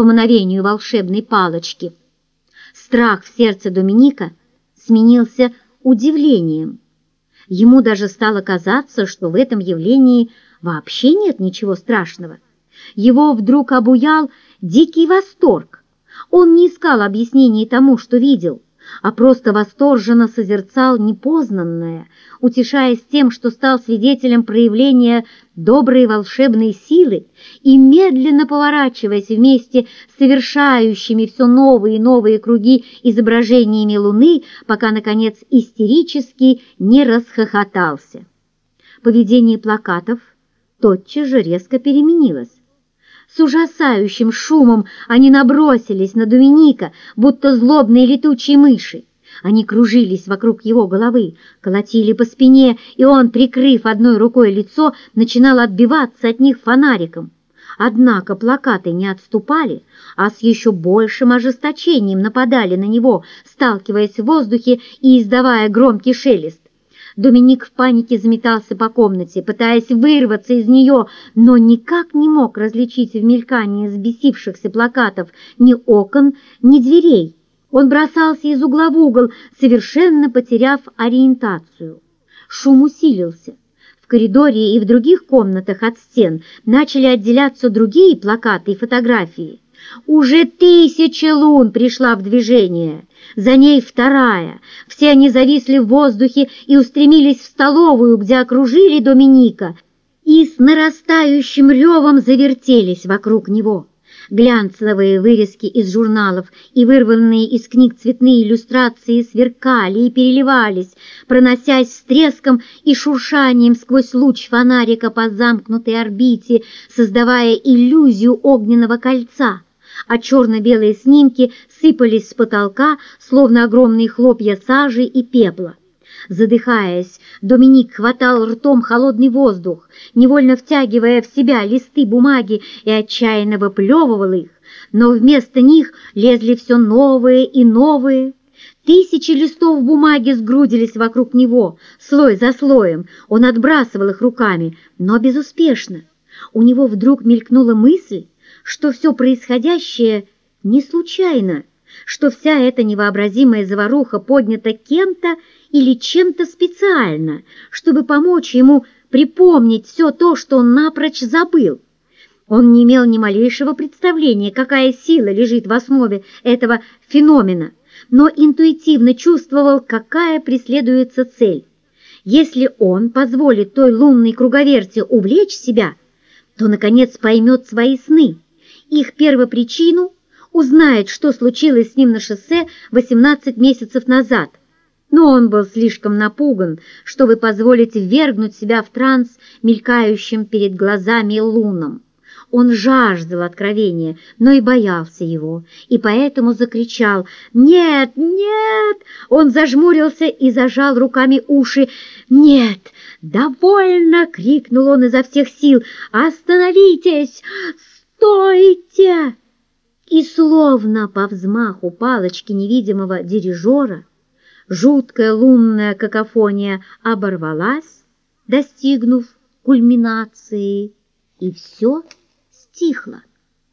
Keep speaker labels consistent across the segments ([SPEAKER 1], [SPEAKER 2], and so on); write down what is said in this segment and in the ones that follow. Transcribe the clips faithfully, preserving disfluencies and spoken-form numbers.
[SPEAKER 1] по мановению волшебной палочки. Страх в сердце Доминика сменился удивлением. Ему даже стало казаться, что в этом явлении вообще нет ничего страшного. Его вдруг обуял дикий восторг. Он не искал объяснений тому, что видел, а просто восторженно созерцал непознанное, утешаясь тем, что стал свидетелем проявления доброй волшебной силы и медленно поворачиваясь вместе с совершающими все новые и новые круги изображениями Луны, пока, наконец, истерически не расхохотался. Поведение плакатов тотчас же резко переменилось. С ужасающим шумом они набросились на Доминика, будто злобные летучие мыши. Они кружились вокруг его головы, колотили по спине, и он, прикрыв одной рукой лицо, начинал отбиваться от них фонариком. Однако плакаты не отступали, а с еще большим ожесточением нападали на него, сталкиваясь в воздухе и издавая громкий шелест. Доминик в панике заметался по комнате, пытаясь вырваться из нее, но никак не мог различить в мелькании взбесившихся плакатов ни окон, ни дверей. Он бросался из угла в угол, совершенно потеряв ориентацию. Шум усилился. В коридоре и в других комнатах от стен начали отделяться другие плакаты и фотографии. Уже тысяча лун пришла в движение. За ней вторая. Все они зависли в воздухе и устремились в столовую, где окружили Доминика, и с нарастающим ревом завертелись вокруг него. Глянцевые вырезки из журналов и вырванные из книг цветные иллюстрации сверкали и переливались, проносясь с треском и шуршанием сквозь луч фонарика по замкнутой орбите, создавая иллюзию огненного кольца. А черно-белые снимки сыпались с потолка, словно огромные хлопья сажи и пепла. Задыхаясь, Доминик хватал ртом холодный воздух, невольно втягивая в себя листы бумаги, и отчаянно выплевывал их, но вместо них лезли все новые и новые. Тысячи листов бумаги сгрудились вокруг него, слой за слоем. Он отбрасывал их руками, но безуспешно. У него вдруг мелькнула мысль, что все происходящее не случайно, что вся эта невообразимая заваруха поднята кем-то или чем-то специально, чтобы помочь ему припомнить все то, что он напрочь забыл. Он не имел ни малейшего представления, какая сила лежит в основе этого феномена, но интуитивно чувствовал, какая преследуется цель. Если он позволит той лунной круговерти увлечь себя, то, наконец, поймет свои сны, их первопричину, узнает, что случилось с ним на шоссе восемнадцать месяцев назад. Но он был слишком напуган, чтобы позволить ввергнуть себя в транс мелькающим перед глазами луном. Он жаждал откровения, но и боялся его, и поэтому закричал: «Нет, нет!» Он зажмурился и зажал руками уши. «Нет, довольно!» — крикнул он изо всех сил. «Остановитесь! Стойте!» И словно по взмаху палочки невидимого дирижера жуткая лунная какофония оборвалась, достигнув кульминации, и все стихло.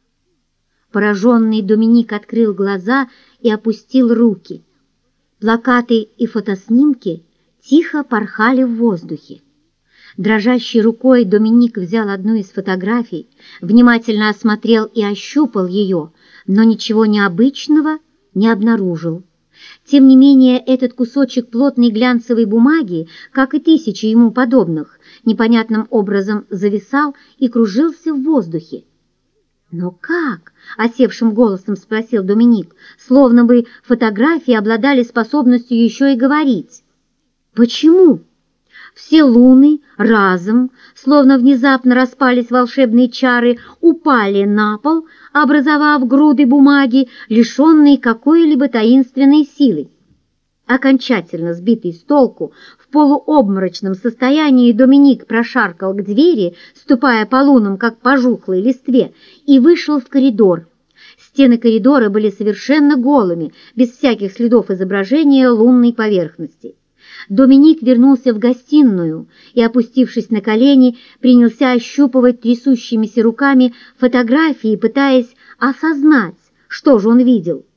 [SPEAKER 1] Пораженный Доминик открыл глаза и опустил руки. Плакаты и фотоснимки тихо порхали в воздухе. Дрожащей рукой Доминик взял одну из фотографий, внимательно осмотрел и ощупал ее, но ничего необычного не обнаружил. Тем не менее, этот кусочек плотной глянцевой бумаги, как и тысячи ему подобных, непонятным образом зависал и кружился в воздухе. «Но как?» — осевшим голосом спросил Доминик, словно бы фотографии обладали способностью еще и говорить. «Почему?» Все луны разом, словно внезапно распались волшебные чары, упали на пол, образовав груды бумаги, лишенные какой-либо таинственной силы. Окончательно сбитый с толку, в полуобморочном состоянии Доминик прошаркал к двери, ступая по лунам, как по жухлой листве, и вышел в коридор. Стены коридора были совершенно голыми, без всяких следов изображения лунной поверхности. Доминик вернулся в гостиную и, опустившись на колени, принялся ощупывать трясущимися руками фотографии, пытаясь осознать, что же он видел.